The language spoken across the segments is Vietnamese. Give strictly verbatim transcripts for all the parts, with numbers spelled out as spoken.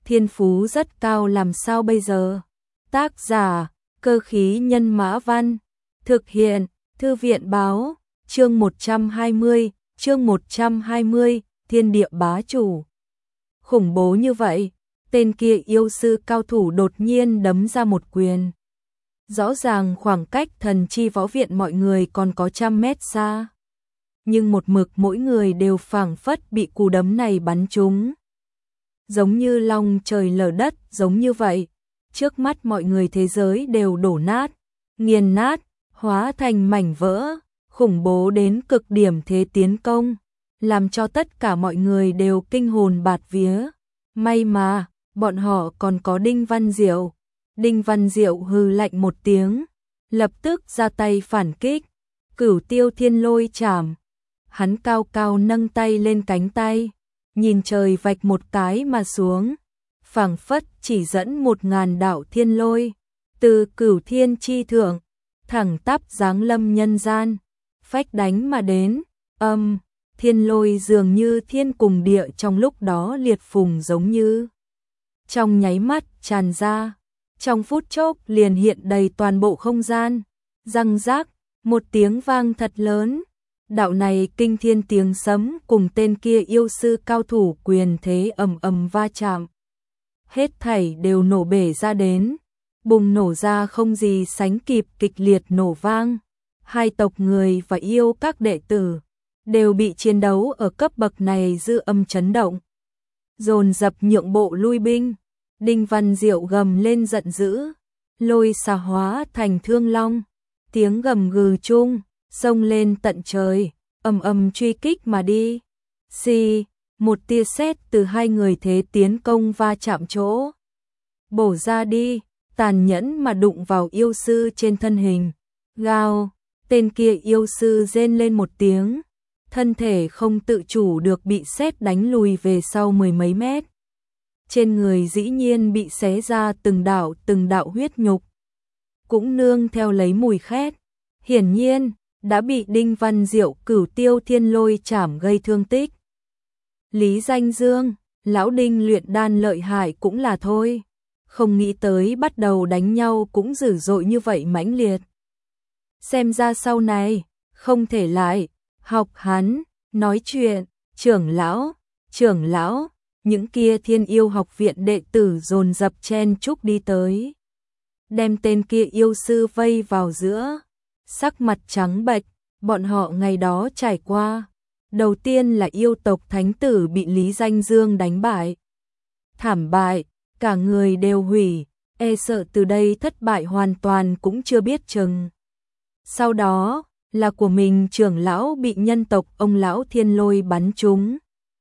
thiên phú rất cao làm sao bây giờ? Tác giả, Cơ khí nhân mã văn. Thực hiện, Thư viện báo, chương một trăm hai mươi, chương một trăm hai mươi, thiên địa bá chủ. Khủng bố như vậy, tên kia yêu sư cao thủ đột nhiên đấm ra một quyền. Rõ ràng khoảng cách thần chi võ viện mọi người còn có trăm mét xa. Nhưng một mực mỗi người đều phảng phất bị cú đấm này bắn trúng. Giống như long trời lở đất, giống như vậy. Trước mắt mọi người thế giới đều đổ nát, nghiền nát, hóa thành mảnh vỡ, khủng bố đến cực điểm thế tiến công, làm cho tất cả mọi người đều kinh hồn bạt vía. May mà, bọn họ còn có Đinh Văn Diệu. Đinh Văn Diệu hừ lạnh một tiếng, lập tức ra tay phản kích, Cửu Tiêu Thiên Lôi Chảm. Hắn cao cao nâng tay lên cánh tay, nhìn trời vạch một cái mà xuống, phảng phất chỉ dẫn một ngàn đạo thiên lôi, từ cửu thiên chi thượng, thẳng tắp giáng lâm nhân gian, phách đánh mà đến, âm, thiên lôi dường như thiên cùng địa trong lúc đó liệt phùng giống như. Trong nháy mắt tràn ra, trong phút chốc liền hiện đầy toàn bộ không gian, răng rác, một tiếng vang thật lớn. Đạo này kinh thiên tiếng sấm cùng tên kia yêu sư cao thủ quyền thế ầm ầm va chạm. Hết thảy đều nổ bể ra đến, bùng nổ ra không gì sánh kịp kịch liệt nổ vang. Hai tộc người và yêu các đệ tử đều bị chiến đấu ở cấp bậc này dư âm chấn động. Dồn dập nhượng bộ lui binh, Đinh Văn Diệu gầm lên giận dữ, lôi xà hóa thành thương long, tiếng gầm gừ chung xông lên tận trời, ầm ầm truy kích mà đi. Xì, một tia sét từ hai người thế tiến công va chạm chỗ, bổ ra đi, tàn nhẫn mà đụng vào yêu sư trên thân hình. Gào, tên kia yêu sư rên lên một tiếng, thân thể không tự chủ được bị sét đánh lùi về sau mười mấy mét. Trên người dĩ nhiên bị xé ra từng đạo từng đạo huyết nhục, cũng nương theo lấy mùi khét. Hiển nhiên đã bị Đinh Văn Diệu Cửu Tiêu Thiên Lôi Chảm gây thương tích. Lý Danh Dương, lão Đinh luyện đan lợi hại cũng là thôi, không nghĩ tới bắt đầu đánh nhau cũng dữ dội như vậy mãnh liệt. Xem ra sau này không thể lại học hắn nói chuyện. Trưởng lão, trưởng lão, những kia Thiên Yêu học viện đệ tử dồn dập chen chúc đi tới, đem tên kia yêu sư vây vào giữa. Sắc mặt trắng bệch, bọn họ ngày đó trải qua, đầu tiên là yêu tộc thánh tử bị Lý Danh Dương đánh bại, thảm bại, cả người đều hủy, e sợ từ đây thất bại hoàn toàn cũng chưa biết chừng. Sau đó là của mình trưởng lão bị nhân tộc ông lão thiên lôi bắn trúng,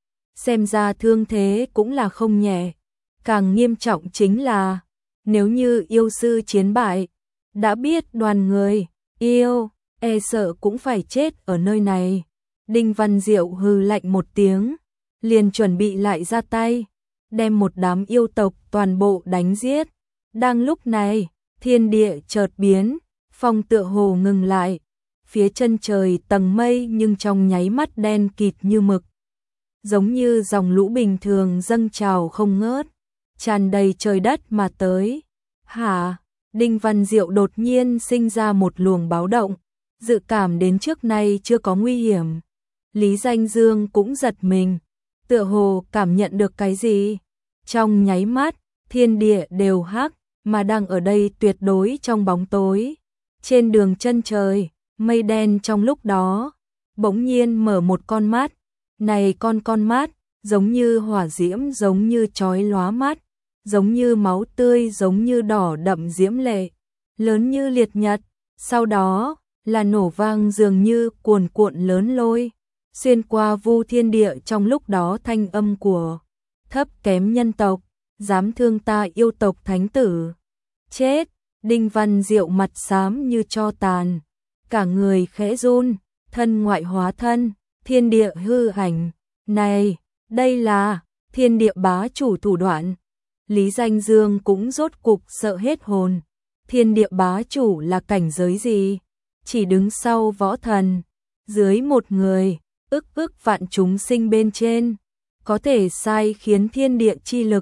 xem ra thương thế cũng là không nhẹ. Càng nghiêm trọng chính là, nếu như yêu sư chiến bại, đã biết đoàn người yêu, e sợ cũng phải chết ở nơi này. Đinh Văn Diệu hừ lạnh một tiếng, liền chuẩn bị lại ra tay, đem một đám yêu tộc toàn bộ đánh giết. Đang lúc này, thiên địa chợt biến, phong tựa hồ ngừng lại, phía chân trời tầng mây nhưng trong nháy mắt đen kịt như mực, giống như dòng lũ bình thường dâng trào không ngớt, tràn đầy trời đất mà tới. Hả? Đinh Văn Diệu đột nhiên sinh ra một luồng báo động, dự cảm đến trước nay chưa có nguy hiểm. Lý Danh Dương cũng giật mình, tựa hồ cảm nhận được cái gì. Trong nháy mắt, thiên địa đều hắc, mà đang ở đây tuyệt đối trong bóng tối. Trên đường chân trời, mây đen trong lúc đó, bỗng nhiên mở một con mắt. Này con con mắt, giống như hỏa diễm, giống như chói lóa mắt, giống như máu tươi, giống như đỏ đậm diễm lệ, lớn như liệt nhật. Sau đó là nổ vang dường như cuồn cuộn lớn lôi, xuyên qua vu thiên địa. Trong lúc đó thanh âm của thấp kém nhân tộc, dám thương ta yêu tộc thánh tử, chết. Đinh Văn Diệu mặt xám như tro tàn, cả người khẽ run, thân ngoại hóa thân, thiên địa hư ảnh. Này, đây là thiên địa bá chủ thủ đoạn. Lý Danh Dương cũng rốt cục sợ hết hồn. Thiên địa bá chủ là cảnh giới gì? Chỉ đứng sau võ thần, dưới một người, ức ức vạn chúng sinh bên trên, có thể sai khiến thiên địa chi lực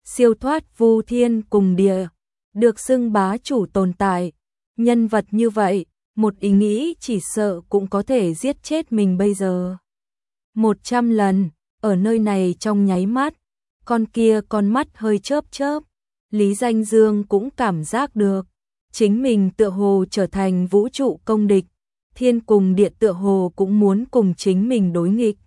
siêu thoát vu thiên cùng địa, được xưng bá chủ tồn tại. Nhân vật như vậy, một ý nghĩ chỉ sợ cũng có thể giết chết mình bây giờ. Một trăm lần, ở nơi này trong nháy mắt, con kia con mắt hơi chớp chớp, Lý Danh Dương cũng cảm giác được, chính mình tựa hồ trở thành vũ trụ công địch, thiên cùng địa tựa hồ cũng muốn cùng chính mình đối nghịch.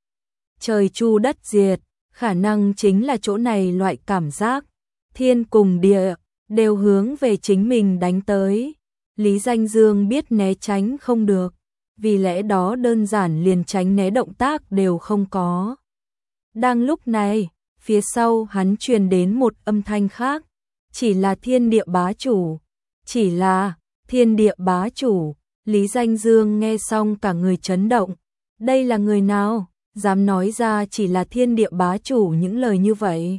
Trời chu đất diệt, khả năng chính là chỗ này loại cảm giác, thiên cùng địa đều hướng về chính mình đánh tới. Lý Danh Dương biết né tránh không được, vì lẽ đó đơn giản liền tránh né động tác đều không có. Đang lúc này, phía sau hắn truyền đến một âm thanh khác, chỉ là thiên địa bá chủ, chỉ là thiên địa bá chủ. Lý Danh Dương nghe xong cả người chấn động, đây là người nào, dám nói ra chỉ là thiên địa bá chủ những lời như vậy.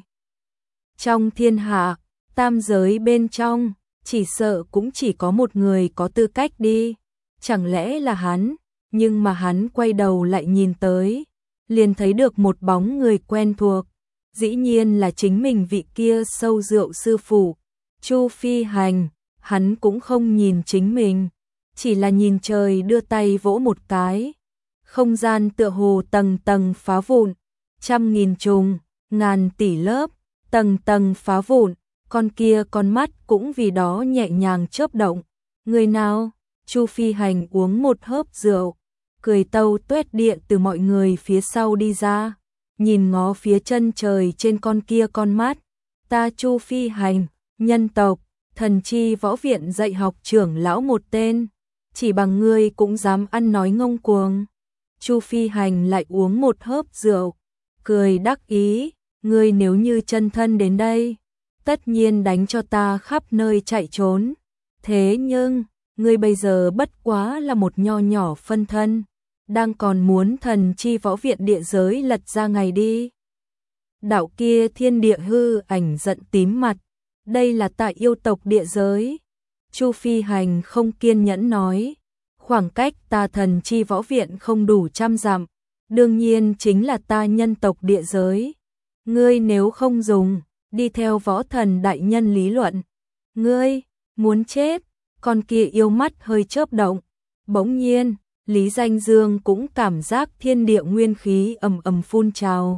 Trong thiên hạ, tam giới bên trong, chỉ sợ cũng chỉ có một người có tư cách đi, chẳng lẽ là hắn, nhưng mà hắn quay đầu lại nhìn tới, liền thấy được một bóng người quen thuộc, dĩ nhiên là chính mình vị kia sâu rượu sư phụ, Chu Phi Hành. Hắn cũng không nhìn chính mình, chỉ là nhìn trời đưa tay vỗ một cái. Không gian tựa hồ tầng tầng phá vụn, trăm nghìn trùng, ngàn tỷ lớp, tầng tầng phá vụn, con kia con mắt cũng vì đó nhẹ nhàng chớp động. Người nào? Chu Phi Hành uống một hớp rượu, cười tâu tuét địa từ mọi người phía sau đi ra, nhìn ngó phía chân trời trên con kia con mắt. Ta Chu Phi Hành, nhân tộc, thần chi võ viện dạy học trưởng lão một tên, chỉ bằng ngươi cũng dám ăn nói ngông cuồng. Chu Phi Hành lại uống một hớp rượu, cười đắc ý, ngươi nếu như chân thân đến đây, tất nhiên đánh cho ta khắp nơi chạy trốn. Thế nhưng, ngươi bây giờ bất quá là một nho nhỏ phân thân, đang còn muốn thần chi võ viện địa giới lật ra ngày đi. Đạo kia thiên địa hư ảnh giận tím mặt, đây là tại yêu tộc địa giới. Chu Phi Hành không kiên nhẫn nói, khoảng cách ta thần chi võ viện không đủ trăm dặm, đương nhiên chính là ta nhân tộc địa giới. Ngươi nếu không dùng, đi theo võ thần đại nhân lý luận. Ngươi, muốn chết, con kia yêu mắt hơi chớp động. Bỗng nhiên, Lý Danh Dương cũng cảm giác thiên địa nguyên khí ầm ầm phun trào,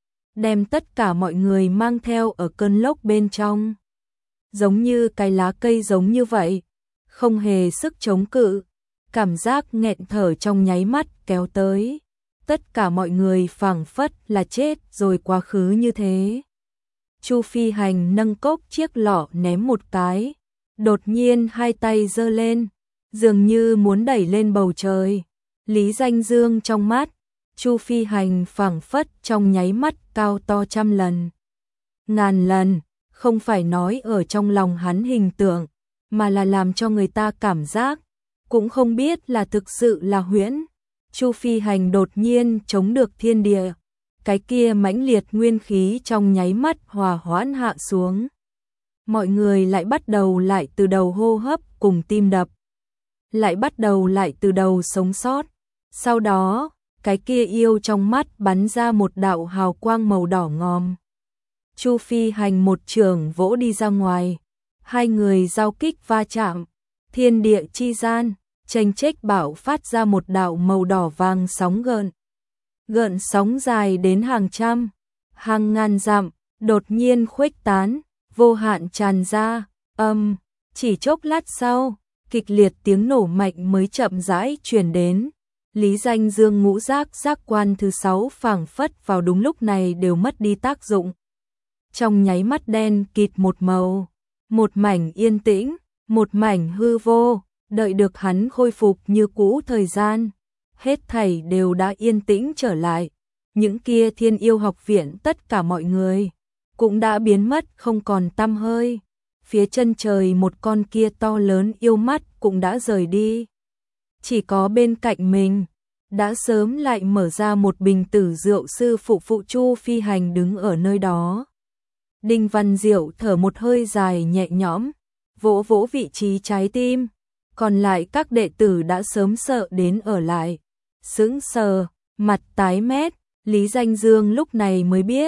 đem tất cả mọi người mang theo ở cơn lốc bên trong. Giống như cái lá cây giống như vậy, không hề sức chống cự, cảm giác nghẹn thở trong nháy mắt kéo tới. Tất cả mọi người phảng phất là chết rồi quá khứ như thế. Chu Phi Hành nâng cốc chiếc lọ ném một cái, đột nhiên hai tay giơ lên, dường như muốn đẩy lên bầu trời. Lý Danh Dương trong mắt, Chu Phi Hành phảng phất trong nháy mắt cao to trăm lần, ngàn lần, không phải nói ở trong lòng hắn hình tượng, mà là làm cho người ta cảm giác, cũng không biết là thực sự là huyễn. Chu Phi Hành đột nhiên chống được thiên địa, cái kia mãnh liệt nguyên khí trong nháy mắt hòa hoãn hạ xuống. Mọi người lại bắt đầu lại từ đầu hô hấp cùng tim đập, lại bắt đầu lại từ đầu sống sót. Sau đó, cái kia yêu trong mắt bắn ra một đạo hào quang màu đỏ ngòm. Chu Phi Hành một trường vỗ đi ra ngoài, hai người giao kích va chạm, thiên địa chi gian, chênh chếch bạo phát ra một đạo màu đỏ vàng sóng gợn. Gợn sóng dài đến hàng trăm, hàng ngàn dặm, đột nhiên khuếch tán, vô hạn tràn ra, âm, chỉ chốc lát sau, kịch liệt tiếng nổ mạnh mới chậm rãi truyền đến. Lý Danh Dương ngũ giác giác quan thứ sáu phảng phất vào đúng lúc này đều mất đi tác dụng. Trong nháy mắt đen kịt một màu, một mảnh yên tĩnh, một mảnh hư vô, đợi được hắn khôi phục như cũ thời gian, hết thảy đều đã yên tĩnh trở lại. Những kia Thiên Yêu học viện tất cả mọi người cũng đã biến mất không còn tăm hơi. Phía chân trời một con kia to lớn yêu mắt cũng đã rời đi. Chỉ có bên cạnh mình, đã sớm lại mở ra một bình tử rượu sư phụ phụ Chu Phi Hành đứng ở nơi đó. Đinh Văn Diệu thở một hơi dài nhẹ nhõm, vỗ vỗ vị trí trái tim, còn lại các đệ tử đã sớm sợ đến ở lại. Sững sờ, mặt tái mét, Lý Danh Dương lúc này mới biết,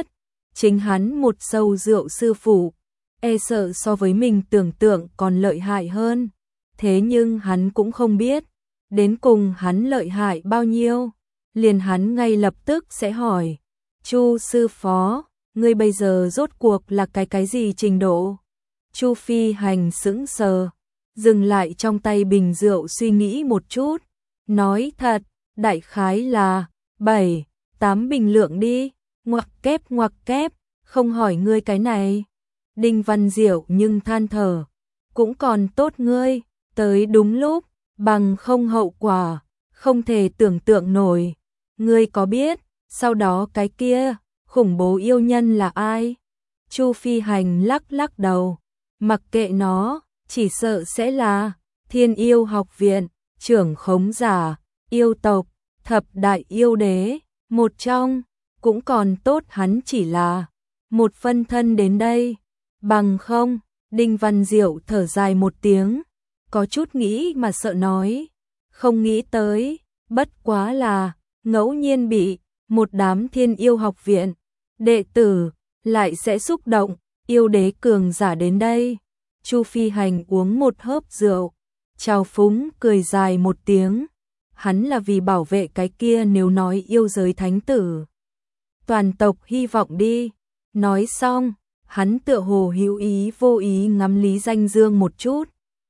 chính hắn một sâu rượu sư phụ, e sợ so với mình tưởng tượng còn lợi hại hơn. Thế nhưng hắn cũng không biết, đến cùng hắn lợi hại bao nhiêu. Liền hắn ngay lập tức sẽ hỏi, Chu sư phó, ngươi bây giờ rốt cuộc là cái cái gì trình độ? Chu Phi Hành sững sờ, dừng lại trong tay bình rượu suy nghĩ một chút, nói thật, đại khái là bảy, tám bình lượng đi, ngoặc kép ngoặc kép, không hỏi ngươi cái này. Đinh Văn Diệu nhưng than thở, cũng còn tốt ngươi, tới đúng lúc, bằng không hậu quả, không thể tưởng tượng nổi. Ngươi có biết, sau đó cái kia, khủng bố yêu nhân là ai? Chu Phi Hành lắc lắc đầu, mặc kệ nó, chỉ sợ sẽ là Thiên Yêu Học Viện, trưởng khống giả, yêu tộc, thập đại yêu đế, một trong, cũng còn tốt hắn chỉ là một phân thân đến đây. Bằng không, Đinh Văn Diệu thở dài một tiếng, có chút nghĩ mà sợ nói, không nghĩ tới, bất quá là ngẫu nhiên bị một đám Thiên Yêu Học Viện đệ tử lại sẽ xúc động, yêu đế cường giả đến đây. Chu Phi Hành uống một hớp rượu, trào phúng cười dài một tiếng, hắn là vì bảo vệ cái kia nếu nói yêu giới thánh tử. Toàn tộc hy vọng đi. Nói xong, hắn tựa hồ hữu ý vô ý ngắm Lý Danh Dương một chút.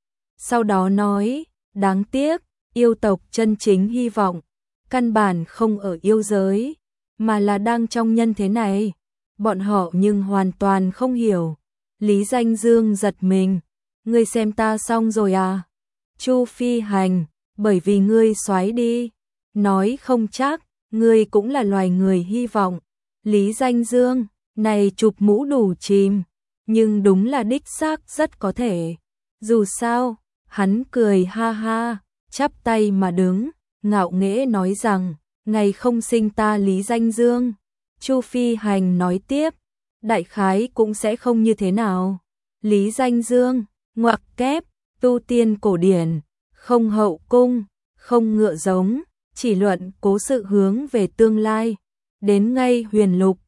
Sau đó nói, đáng tiếc, yêu tộc chân chính hy vọng, căn bản không ở yêu giới, mà là đang trong nhân thế này. Bọn họ nhưng hoàn toàn không hiểu. Lý Danh Dương giật mình, ngươi xem ta xong rồi à? Chu Phi Hành, bởi vì ngươi xoáy đi, nói không chắc, ngươi cũng là loài người hy vọng. Lý Danh Dương, này chụp mũ đủ chìm, nhưng đúng là đích xác rất có thể. Dù sao, hắn cười ha ha, chắp tay mà đứng, ngạo nghễ nói rằng, ngày không sinh ta Lý Danh Dương. Chu Phi Hành nói tiếp, đại khái cũng sẽ không như thế nào. Lý Danh Dương, ngoặc kép, tu tiên cổ điển, không hậu cung, không ngựa giống, chỉ luận cố sự hướng về tương lai. Đến ngay huyền lục,